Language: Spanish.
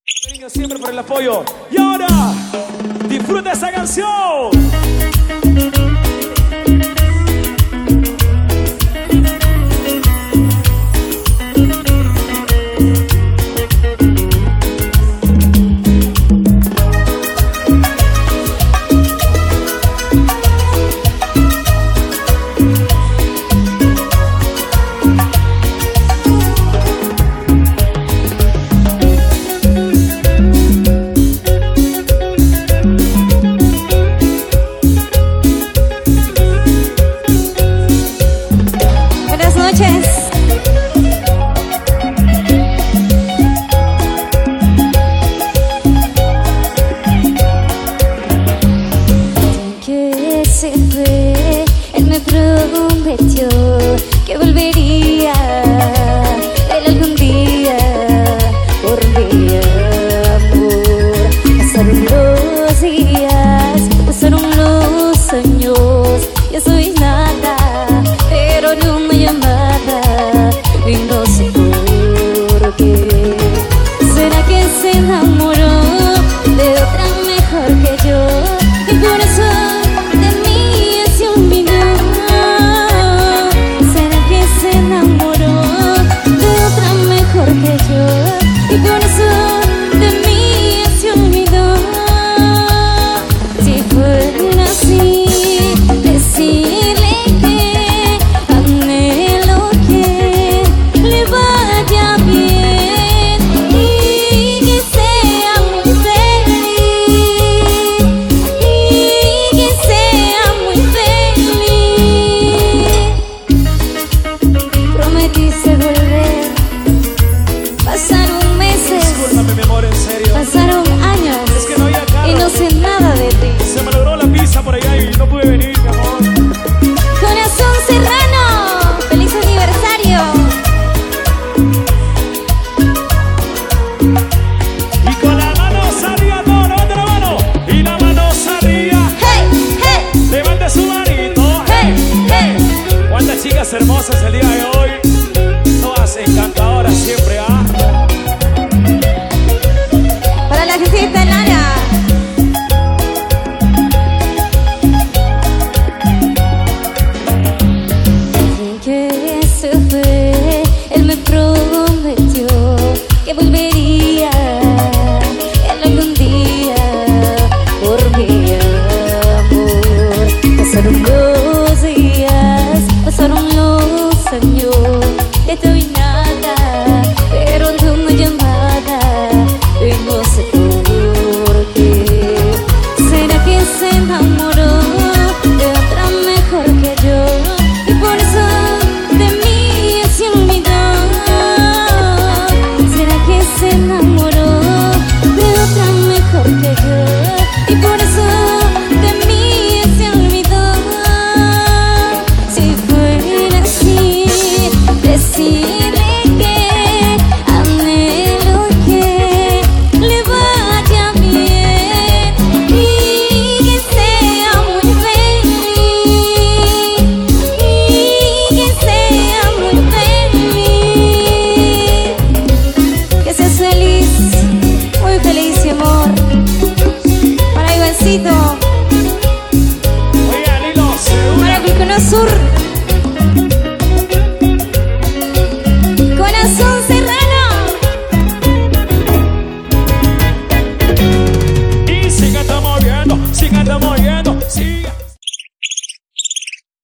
Cariño siempre por el apoyo. Y ahora, disfruta esa canción. Él me prometió que volvería, él algún día, por mi amor. Pasaron los días, pasaron los años, ya soy nada, pero ni una llamada, y no sé por qué. ¿Será que se enamoró de otra mejor que yo? Y por eso y con eso de mí se olvidó. Si fuera así, decirle que anhelo que le vaya bien y que sea muy feliz, y que sea muy feliz. Prometiste volver. Pasaron meses, discúlpame, mi amor, en serio. Pasaron